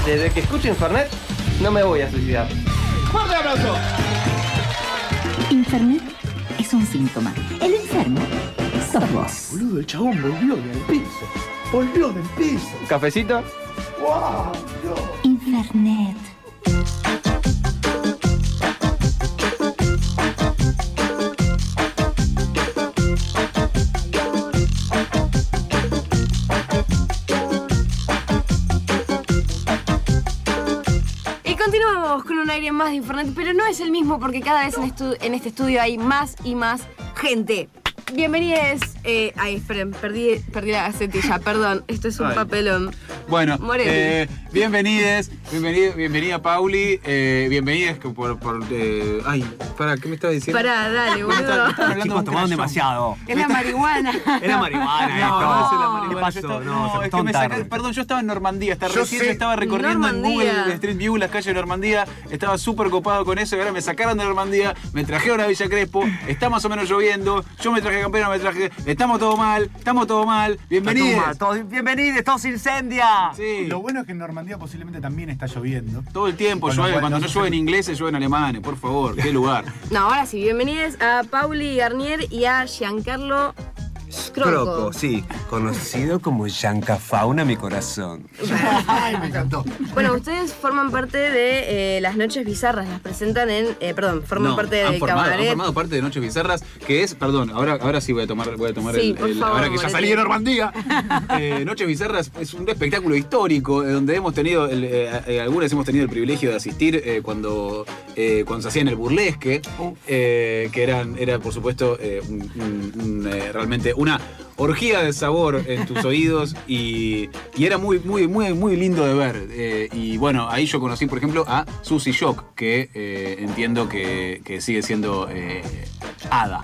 Desde que escucho Infernet, no me voy a suicidar. ¡Fuerte aplauso! Infernet es un síntoma. El enfermo sos vos. Boludo, el chabón volvió del piso. Volvió del piso. ¿Cafecito? ¡Wow! Dios. Infernet. Continuamos con un aire más de Infernet, pero no es el mismo porque cada vez en este estudio hay más y más gente. Bienvenidos. Ay, esperen, perdí la gacetilla, perdón. Esto es un papelón. Bueno, Morelli. bienvenida Pauli, bienvenidas por ay, ¿qué me estabas diciendo? Pará, dale, boludo. Chicos, tomaron demasiado. Es la marihuana. Era marihuana esto. ¿Qué pasó? No, es que me sacaste. Perdón, yo estaba en Normandía, recién yo estaba recorriendo en Google Street View las calles de Normandía, estaba súper copado con eso y ahora me sacaron de Normandía, me trajeron a Villa Crespo, está más o menos lloviendo, yo me traje campera, estamos todo mal, bienvenidos. Bienvenidos, todos se incendia. Sí. Lo bueno es que en Normandía posiblemente también está lloviendo. Todo el tiempo llueve, cuando no llueve en ingleses, llueve en alemanes, por favor, qué lugar. No, ahora sí, bienvenidos a Pauli Garnier y a Giancarlo Scrocco. Sí, conocido como Giancafauna mi corazón. Ay, me encantó. Bueno, ustedes forman parte de Las Noches Bizarras, las presentan forman parte de Cabaret. Han formado parte de Noches Bizarras, que es, perdón, ahora sí voy a tomar Sí, por favor, ahora que ya salí de Normandía. Noches Bizarras es un espectáculo histórico donde hemos tenido, algunas hemos tenido el privilegio de asistir cuando se hacía en el burlesque, que era por supuesto realmente una orgía de sabor en tus oídos y era muy lindo de ver. Y bueno, ahí yo conocí, por ejemplo, a Susie Shock, que entiendo que sigue siendo hada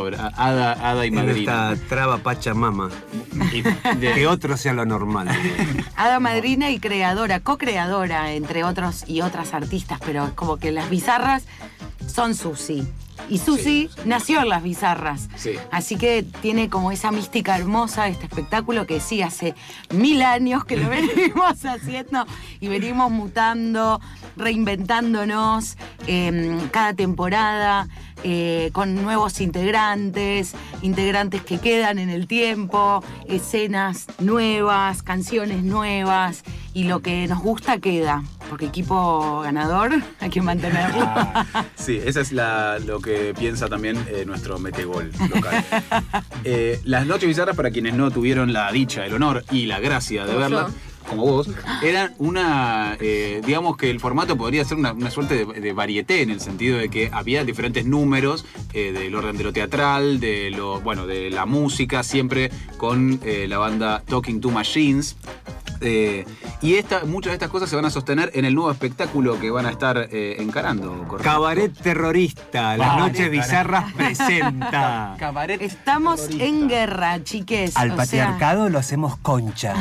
y madrina. Esta traba Pachamama. Que otro sea lo normal. Hada madrina y creadora, co-creadora, entre otros y otras artistas, pero es como que las bizarras son Susi. Y Susi nació en las bizarras. Sí. Así que tiene como esa mística hermosa de este espectáculo que sí, hace 1000 años que lo venimos haciendo y venimos mutando, reinventándonos cada temporada. Con nuevos integrantes que quedan en el tiempo, escenas nuevas, canciones nuevas, y lo que nos gusta queda, porque equipo ganador hay que mantenerlo. Sí, esa es lo que piensa también nuestro metegol local. Las Noches Bizarras, para quienes no tuvieron la dicha, el honor y la gracia de verla, como vos, eran digamos que el formato podría ser una suerte de varieté, en el sentido de que había diferentes números del orden de lo teatral, de la música, siempre con la banda Talking to Machines. Y muchas de estas cosas se van a sostener en el nuevo espectáculo que van a estar encarando. ¿Correcto? Cabaret Terrorista, Las Noches Bizarras presenta. Cabaret Estamos terrorista. en guerra, chiques. Al patriarcado lo hacemos concha.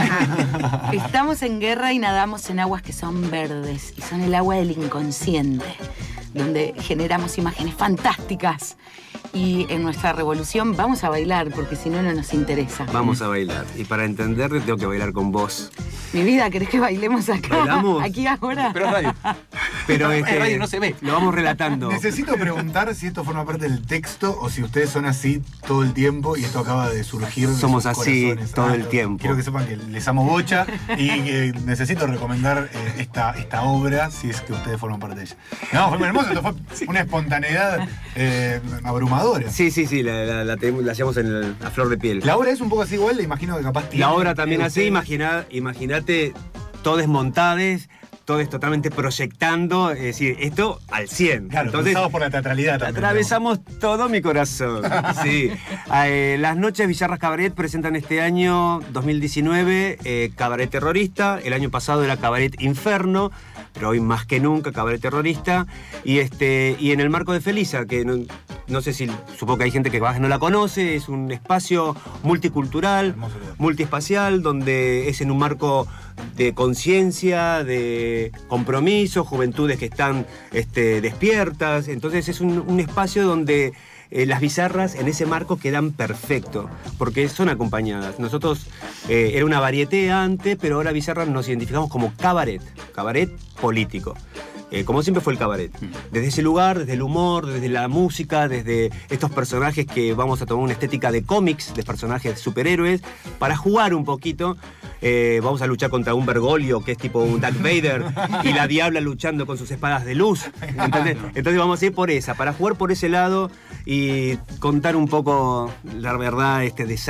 Estamos en guerra y nadamos en aguas que son verdes y son el agua del inconsciente, donde generamos imágenes fantásticas. Y en nuestra revolución vamos a bailar, porque si no, no nos interesa. Vamos a bailar. Y para entenderte tengo que bailar con vos. Mi vida, ¿querés que bailemos acá? ¿Bailamos? ¿Aquí ahora? Pero es radio. Pero en radio no se ve. Lo vamos relatando. Necesito preguntar si esto forma parte del texto o si ustedes son así todo el tiempo y esto acaba de surgir de Somos sus así corazones. todo el tiempo. Quiero que sepan que les amo bocha y que necesito recomendar esta obra si es que ustedes forman parte de ella. No, fue muy hermoso, esto fue una espontaneidad abrumadora. Sí, la llevamos a flor de piel. La obra es un poco así igual, le imagino que capaz tiene... La obra también así, imagínate, todos montades, todos totalmente proyectando, es decir, esto al 100. Claro, entonces cruzados por la teatralidad también. atravesamos todo mi corazón. Sí. Las Noches Bizarras Cabaret presentan este año 2019 Cabaret Terrorista. El año pasado era Cabaret Inferno, pero hoy más que nunca Cabaret Terrorista. Y en el marco de Felisa, que no sé si, supongo que hay gente que no la conoce, es un espacio multicultural, multiespacial, donde es en un marco de conciencia, de compromiso, juventudes que están despiertas. Entonces es un espacio donde las bizarras en ese marco quedan perfecto, porque son acompañadas. Nosotros, era una varieté antes, pero ahora bizarras nos identificamos como cabaret político. Como siempre fue el cabaret. Desde ese lugar, desde el humor, desde la música, desde estos personajes que vamos a tomar una estética de cómics, de personajes superhéroes, para jugar un poquito. Vamos a luchar contra un Bergoglio, que es tipo un Darth Vader, y la Diabla luchando con sus espadas de luz. Entonces vamos a ir por esa, para jugar por ese lado y contar un poco la verdad,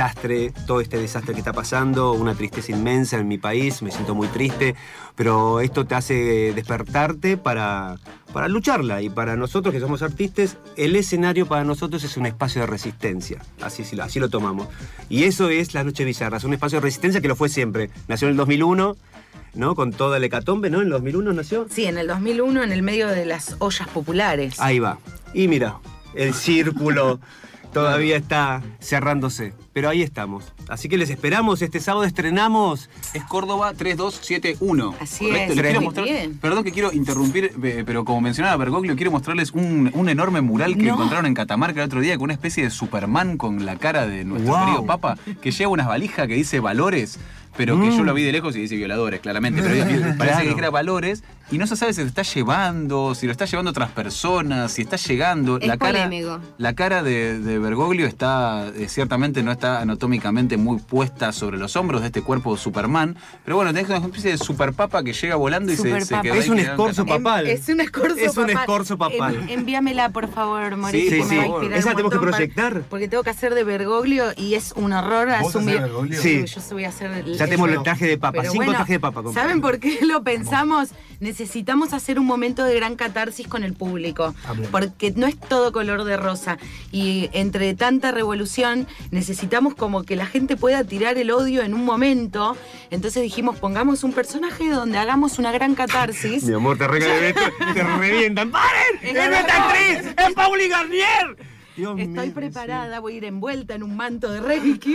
todo este desastre que está pasando, una tristeza inmensa en mi país, me siento muy triste, pero esto te hace despertarte para lucharla, y para nosotros que somos artistas, el escenario para nosotros es un espacio de resistencia, así lo tomamos. Y eso es Las Noches Bizarras, un espacio de resistencia que lo fue siempre. Nació en el 2001, ¿no? Con toda la hecatombe, ¿no? ¿En el 2001 nació? Sí, en el 2001, en el medio de las ollas populares. Ahí va. Y mira, el círculo todavía está cerrándose, pero ahí estamos. Así que les esperamos, este sábado estrenamos. Es Córdoba 3271. Así ¿correcto? es, Les quiero muy mostrar, bien. perdón que quiero interrumpir, pero como mencionaba Bergoglio, quiero mostrarles un enorme mural que encontraron en Catamarca el otro día con una especie de Superman con la cara de nuestro querido Papa, que lleva unas valijas que dice valores, pero que yo lo vi de lejos y dice violadores, claramente. Pero parece que dijera valores y no se sabe si lo está llevando, si lo está llevando otras personas, si está llegando. Es polémico. La cara de Bergoglio está, ciertamente no está anatómicamente muy puesta sobre los hombros de este cuerpo de Superman, pero bueno, tenés una especie de superpapa que llega volando y se queda Es un ahí escorzo papal. Es un escorzo papal. Es un escorzo papal. Envíamela, por favor, Mauricio. Sí, que sí. me va a inspirar ¿Esa un tenemos que montón proyectar? porque tengo que hacer de Bergoglio y es un horror ¿Vos asumir. hacés Bergoglio? Sí. Yo voy a hacer Ya tenemos el traje de papa, Pero 5 bueno, trajes de papa. Compadre. ¿Saben por qué lo pensamos? Necesitamos hacer un momento de gran catarsis con el público, porque no es todo color de rosa. Y entre tanta revolución necesitamos como que la gente pueda tirar el odio en un momento. Entonces dijimos, pongamos un personaje donde hagamos una gran catarsis. Mi amor, te revientan. ¡Paren! ¡Es nuestra actriz! ¡Es Pauli Garnier! Dios Estoy mío, preparada, voy a ir envuelta en un manto de Reiki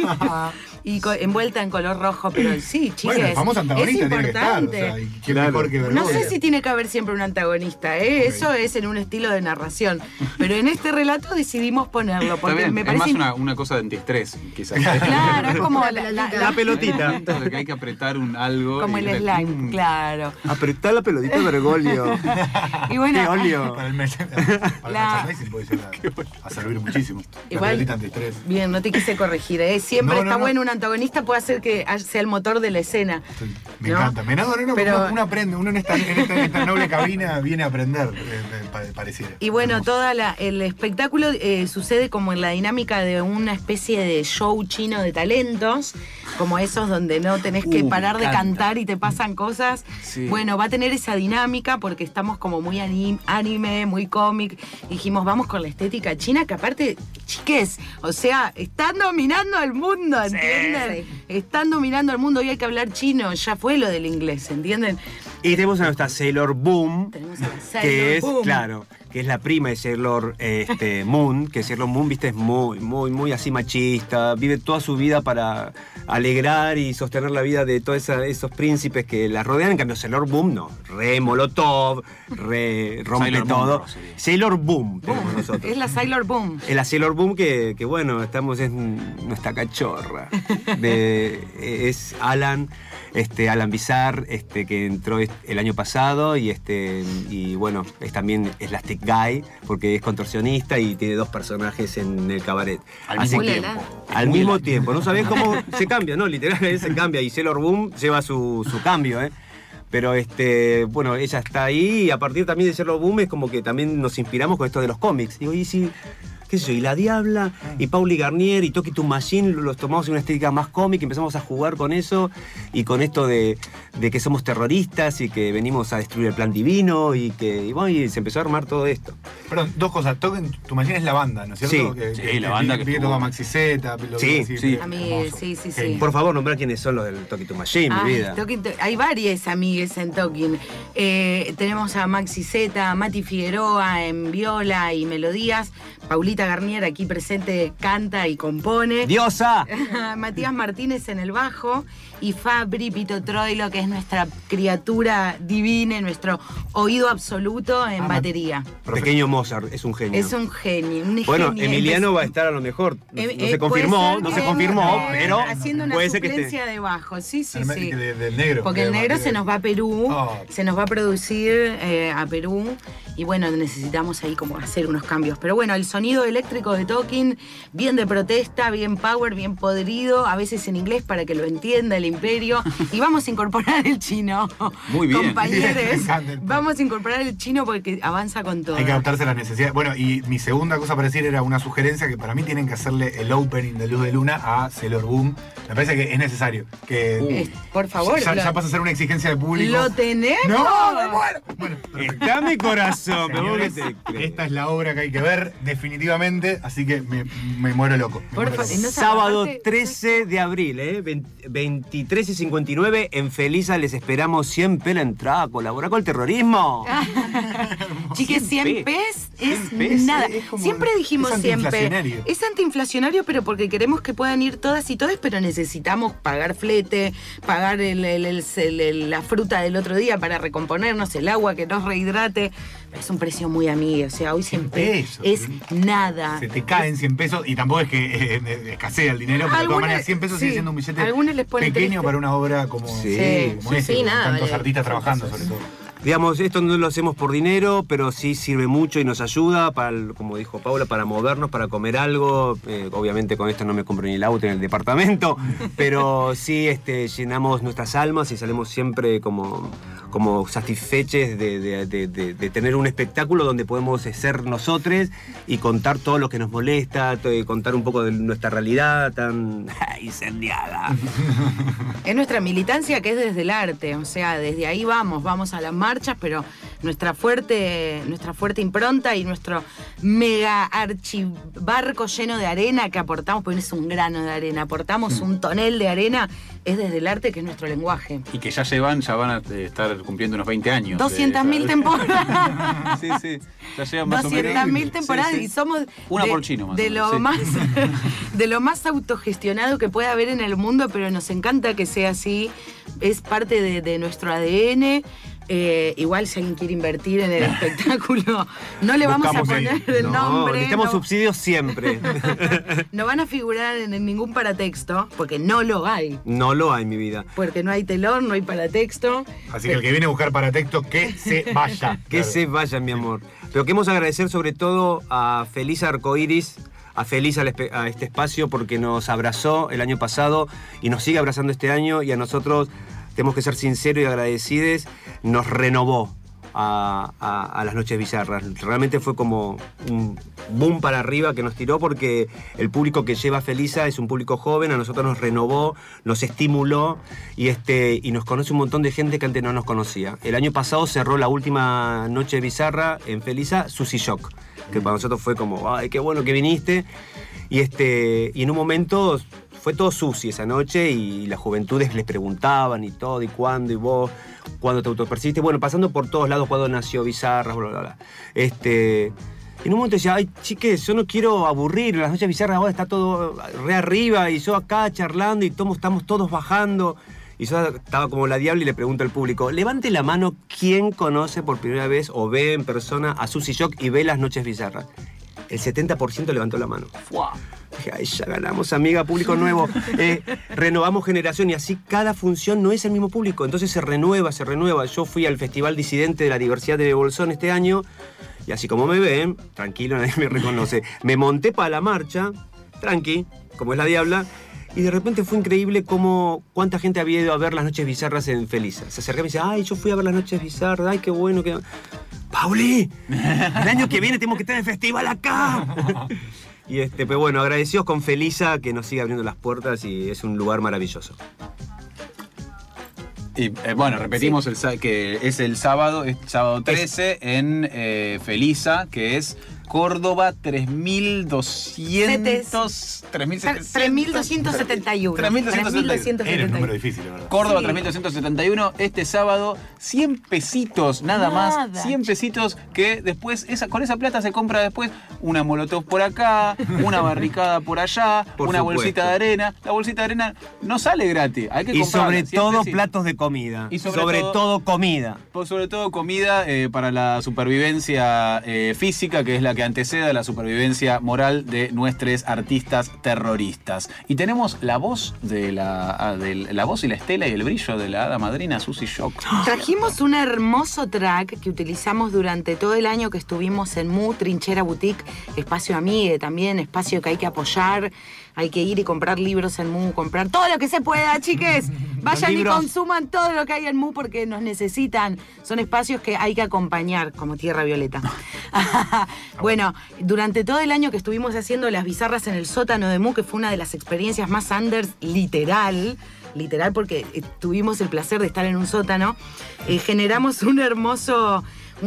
y envuelta en color rojo, pero sí, chiques, Bueno, el famoso es antagonista tiene que estar. importante. O sea, y quién mejor que Bergoglio. No sé si tiene que haber siempre un antagonista, eso es en un estilo de narración, pero en este relato decidimos ponerlo, Está porque bien, me es parece... más una cosa de antiestrés, quizás. Claro, es como La pelotita. De que hay que apretar algo. como el slime, claro. Apretá la pelotita de Bergoglio. Y bueno, ¡Qué óleo! Para el merchandising puede llegar a servir muchísimo. La Igual- pelotita antiestrés. bien, no te quise corregir, siempre No, está no. bueno un antagonista, puede hacer que sea el motor de la escena. Me ¿no? encanta. Pero- Uno aprende, uno en esta noble cabina viene a aprender, pareciera. Y bueno, Hermoso. el espectáculo sucede como en la dinámica de una especie de show chino de talentos, como esos donde no tenés que Me parar de encanta. cantar y te pasan cosas. Sí. Bueno, va a tener esa dinámica porque estamos como muy anime, muy cómic. Dijimos, vamos con la estética china, que aparte, chiques, o sea, están dominando el mundo, ¿entienden? Están dominando el mundo y hay que hablar chino, ya fue lo del inglés, ¿entienden? Y tenemos a nuestra Sailor Boom, Tenemos a la que Sailor es, Boom. claro, que es la prima de Sailor Moon, que Sailor Moon, viste, es muy así machista, vive toda su vida para alegrar y sostener la vida de todos esos príncipes que la rodean. En cambio, Sailor Boom no, re molotov, re rompe Sailor Moon todo. no sería. Sailor Boom tenemos nosotros. Es la Sailor Boom. Es la Sailor Boom que bueno, estamos en nuestra cachorra. Es Alan Bizar, que entró el año pasado y bueno, también es la Stick Guy, porque es contorsionista y tiene 2 personajes en el cabaret. Al Así mismo que- tiempo. Al mismo tiempo. No sabés cómo se cambia, ¿no? Literalmente se cambia y Sailor Boom lleva su cambio, ¿eh? Pero bueno, ella está ahí y a partir también de Sailor Boom es como que también nos inspiramos con esto de los cómics. Digo, y si, qué sé yo, y La Diabla, y Pauli Garnier, y Toki to Machine, los tomamos en una estética más cómica, empezamos a jugar con eso, y con esto de que somos terroristas y que venimos a destruir el plan divino, y bueno, y se empezó a armar todo esto. Perdón, 2 cosas. Token to Machine es la banda, ¿no es cierto? Sí. Sí, la banda que vi estuvo. toca Maxi Z. Sí. A mí, sí. Por favor, nombrar quiénes son los del Toki to Machine, mi vida. Hay varias amigues en Tokin. Tenemos a Maxi Z, Mati Figueroa en viola y melodías, Paulita Paulita Garnier, aquí presente, canta y compone. ¡Diosa! Matías Martínez en el bajo y Fabri Pito Troilo, que es nuestra criatura divina, nuestro oído absoluto en batería. Pequeño Mozart, es un genio. Es un genio. Bueno, Emiliano va a estar a lo mejor. No se confirmó, pero haciendo una puede ser que suplencia esté. de bajo. Sí. Del negro. Porque el negro se nos va a Perú, Oh. se nos va a producir a Perú y bueno, necesitamos ahí como hacer unos cambios. Pero bueno, el sonido eléctrico de Talking, bien de protesta, bien power, bien podrido, a veces en inglés para que lo entienda el imperio. Y vamos a incorporar el chino. Muy bien. Compañeros, Me encanta. vamos a incorporar el chino porque avanza con todo. Hay que adaptarse a las necesidades. Bueno, y mi segunda cosa para decir era una sugerencia que para mí tienen que hacerle el opening de Luz de Luna a Sailor Boom. Me parece que es necesario. Que Por favor. ya pasa a ser una exigencia de público. ¿Lo tenemos? ¡No, me muero! Bueno, Está mi corazón, pero vos señores, qué te crees. esta es la obra que hay que ver definitivamente, así que me muero loco. Me Por muero favor, loco. no- Sábado aparte- 13 de abril, 23:59 en Felisa les esperamos 100 la entrada. Colabora con el terrorismo. Chiques, 100 pes es nada. es como- Siempre dijimos es 100 pes. antiinflacionario. Es antiinflacionario, pero porque queremos que puedan ir todas y todos, pero necesitamos pagar flete, pagar la fruta del otro día para recomponernos, el agua que nos rehidrate. Es un precio muy amigo. O sea, hoy 100 pesos es nada. Se te caen 100 pesos y tampoco es que escasea el dinero, pero de todas Algunas- maneras 100 pesos sigue sí, siendo un billete algunos les ponen pequeño triste. para una obra como, Sí, como esta, con nada, tantos vale. artistas trabajando sobre todo. Digamos, esto no lo hacemos por dinero, pero sí sirve mucho y nos ayuda, como dijo Paula, para movernos, para comer algo. Obviamente con esto no me compro ni el auto ni el departamento, pero sí llenamos nuestras almas y salimos siempre como satisfechos de tener un espectáculo donde podemos ser nosotros y contar todo lo que nos molesta, contar un poco de nuestra realidad tan incendiada. Es nuestra militancia que es desde el arte, o sea, desde ahí vamos a las marchas, pero nuestra fuerte impronta y nuestro mega archibarco lleno de arena que aportamos, porque no es un grano de arena, aportamos un tonel de arena, es desde el arte que es nuestro lenguaje. Y que ya van a estar cumpliendo unos 20 años. 200.000 temporadas. Sí, sí. Ya llevan más o menos. 200.000 temporadas Sí, sí. y somos Una por chino, más de o lo menos, más de lo más autogestionado que puede haber en el mundo, pero nos encanta que sea así. Es parte de nuestro ADN. Igual si alguien quiere invertir en el espectáculo, no le vamos Buscamos a poner ahí. el No, nombre. necesitamos no, subsidios siempre. no van a figurar en ningún paratexto, porque no lo hay. No lo hay, mi vida. Porque no hay telón, no hay paratexto. Así que el que viene a buscar para texto, que se vaya. Que Claro. se vayan, mi amor. Pero queremos agradecer sobre todo a Felisa Arcoiris, a Felisa a este espacio porque nos abrazó el año pasado y nos sigue abrazando este año y a nosotros tenemos que ser sinceros y agradecidos, nos renovó a las Noches Bizarras. Realmente fue como un boom para arriba que nos tiró porque el público que lleva Felisa es un público joven, a nosotros nos renovó, nos estimuló y nos conoce un montón de gente que antes no nos conocía. El año pasado cerró la última Noche Bizarra en Felisa, Susi Shock, que para nosotros fue como, ay, qué bueno que viniste. Y en un momento fue todo Susi esa noche y las juventudes les preguntaban y todo, y cuándo, y vos, cuándo te autopercibiste. Bueno, pasando por todos lados, cuándo nació Bizarras, bla, bla, bla. Y en un momento decía, ay, chiques, yo no quiero aburrir, las Noches Bizarras ahora está todo re arriba y yo acá charlando y estamos todos bajando. Y yo estaba como la diabla y le pregunto al público, levante la mano quién conoce por primera vez o ve en persona a Susi Shock y ve las Noches Bizarras. El 70% levantó la mano. ¡Fua! Dije, ay, ya ganamos, amiga, público nuevo. Renovamos generación y así cada función no es el mismo público. Entonces se renueva. Yo fui al Festival Disidente de la Diversidad de Bolsón este año y así como me ven, tranquilo, nadie me reconoce. Me monté para la marcha, tranqui, como es la diabla, y de repente fue increíble cuánta gente había ido a ver las Noches Bizarras en Felisa. Se acercaba y me dice, ay, yo fui a ver las Noches Bizarras, ay, qué bueno que... ¡Pauli! El año que viene tenemos que estar en el festival acá. Y pues bueno, agradecidos con Felisa que nos sigue abriendo las puertas y es un lugar maravilloso. Y bueno, repetimos que es el sábado 13 en Felisa, que es Córdoba 3200. 3271. 3271. Era un número difícil, la verdad. Córdoba Sí. 3271, este sábado, 100 pesitos, nada más, 100 pesitos que después, con esa plata se compra después una molotov por acá, una barricada por allá, Por una supuesto. bolsita de arena. La bolsita de arena no sale gratis, hay que Y comprarla. sobre 100 todo pesitos. platos de comida. Y sobre todo comida. Sobre todo comida para la supervivencia física, que es la que antecede a la supervivencia moral de nuestros artistas terroristas. Y tenemos la voz de la voz y la estela y el brillo de la hada madrina Susy Shock. Trajimos un hermoso track que utilizamos durante todo el año que estuvimos en Mu, Trinchera Boutique, espacio amigue también, espacio que hay que apoyar. Hay que ir y comprar libros en Mu, comprar todo lo que se pueda, chiques. Vayan y libros. consuman todo lo que hay en Mu porque nos necesitan. Son espacios que hay que acompañar, como Tierra Violeta. Bueno, durante todo el año que estuvimos haciendo las bizarras en el sótano de Mu, que fue una de las experiencias más unders, literal porque tuvimos el placer de estar en un sótano, generamos un hermoso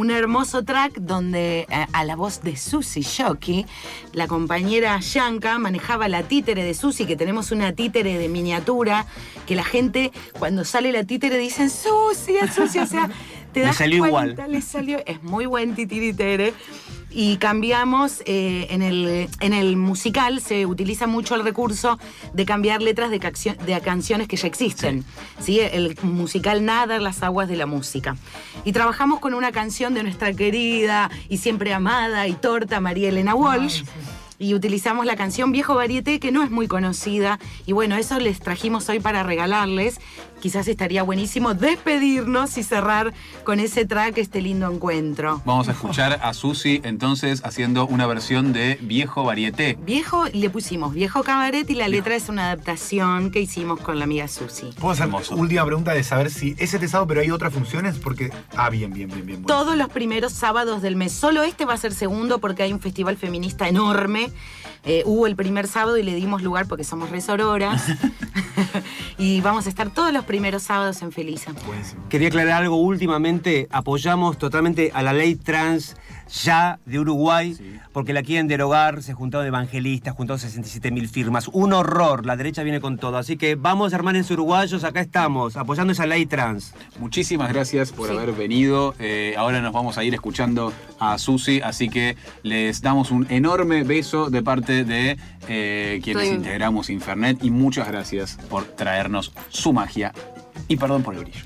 track donde a la voz de Susy Shockey, la compañera Yanka manejaba la títere de Susy, que tenemos una títere de miniatura, que la gente cuando sale la títere dicen Susy, es Susy, o sea, te Le das salió cuenta, igual. le salió, es muy buen titiritere. Y cambiamos, en el musical se utiliza mucho el recurso de cambiar letras de canciones que ya existen. ¿Sí? El musical nada, las aguas de la música. Y trabajamos con una canción de nuestra querida y siempre amada y torta María Elena Walsh. Y utilizamos la canción Viejo Varieté, que no es muy conocida. Y bueno, eso les trajimos hoy para regalarles. Quizás estaría buenísimo despedirnos y cerrar con ese track, este lindo encuentro. Vamos a escuchar a Susy entonces haciendo una versión de Viejo Varieté. Viejo, le pusimos Viejo Cabaret y la letra es una adaptación que hicimos con la amiga Susy. ¿Puedo hacer Hermoso. última pregunta de saber si es este sábado, pero hay otras funciones? Porque. Bien. Bueno. Todos los primeros sábados del mes. Solo este va a ser segundo porque hay un festival feminista enorme. Hubo el primer sábado y le dimos lugar porque somos resororas. Y vamos a estar todos los primeros sábados en Felisa. Buenísimo. Quería aclarar algo. Últimamente apoyamos totalmente a la ley trans ya de Uruguay, porque la quieren derogar. Se juntaron evangelistas, juntaron 67.000 firmas. Un horror, la derecha viene con todo. Así que vamos, hermanos uruguayos, acá estamos, apoyando esa ley trans. Muchísimas gracias por haber venido. Ahora nos vamos a ir escuchando a Susy, así que les damos un enorme beso de parte de quienes integramos Infernet y muchas gracias por traernos su magia y perdón por el brillo.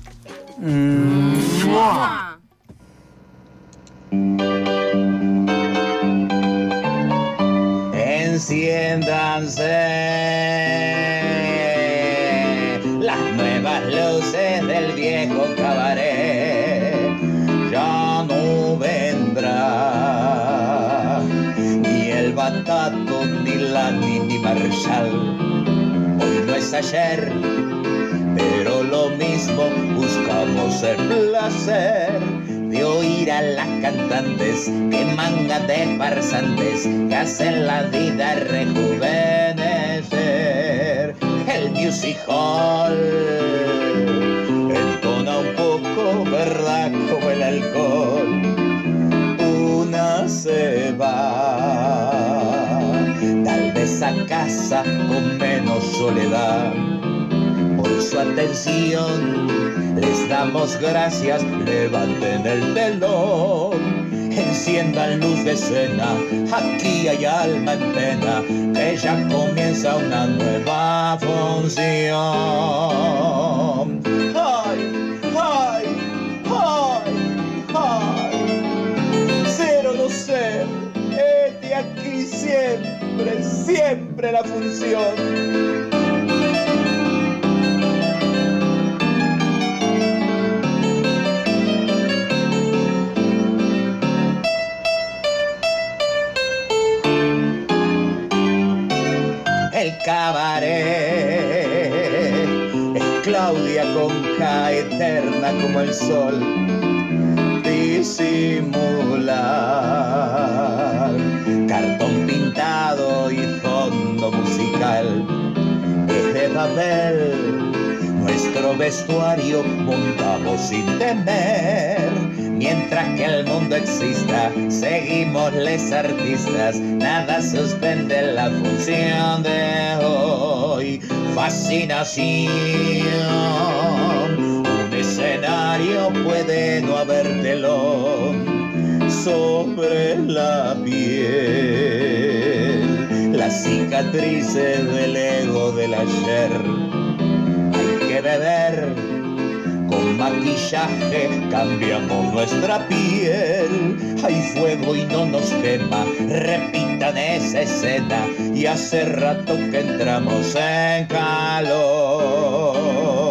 Enciéndanse las nuevas luces del viejo cabaret, ya no vendrá ni el Batato, ni Lani, ni Marshall. Hoy no es ayer, pero lo mismo buscamos el placer de oír a las cantantes que manga de farsantes que hacen la vida rejuvenecer. El music hall entona un poco, ¿verdad? Como el alcohol. Una se va, tal vez a casa con menos soledad. Por su atención les damos gracias, levanten el telón, enciendan luz de escena, aquí hay alma en pena, que ya comienza una nueva función. ¡Ay, ay, ay, ay! Cero no ser, de aquí siempre, siempre la función. El cabaret es Claudia con K, eterna como el sol. Disimular, cartón pintado y fondo musical. Es de papel, no es nuestro vestuario montamos sin temer. Mientras que el mundo exista, seguimos les artistas. Nada suspende la función de hoy. Fascinación. Un escenario puede no haber telón sobre la piel. Las cicatrices del ego del ayer. Hay que beber. Con maquillaje cambiamos nuestra piel. Hay fuego y no nos quema. Repitan esa escena. Y hace rato que entramos en calor.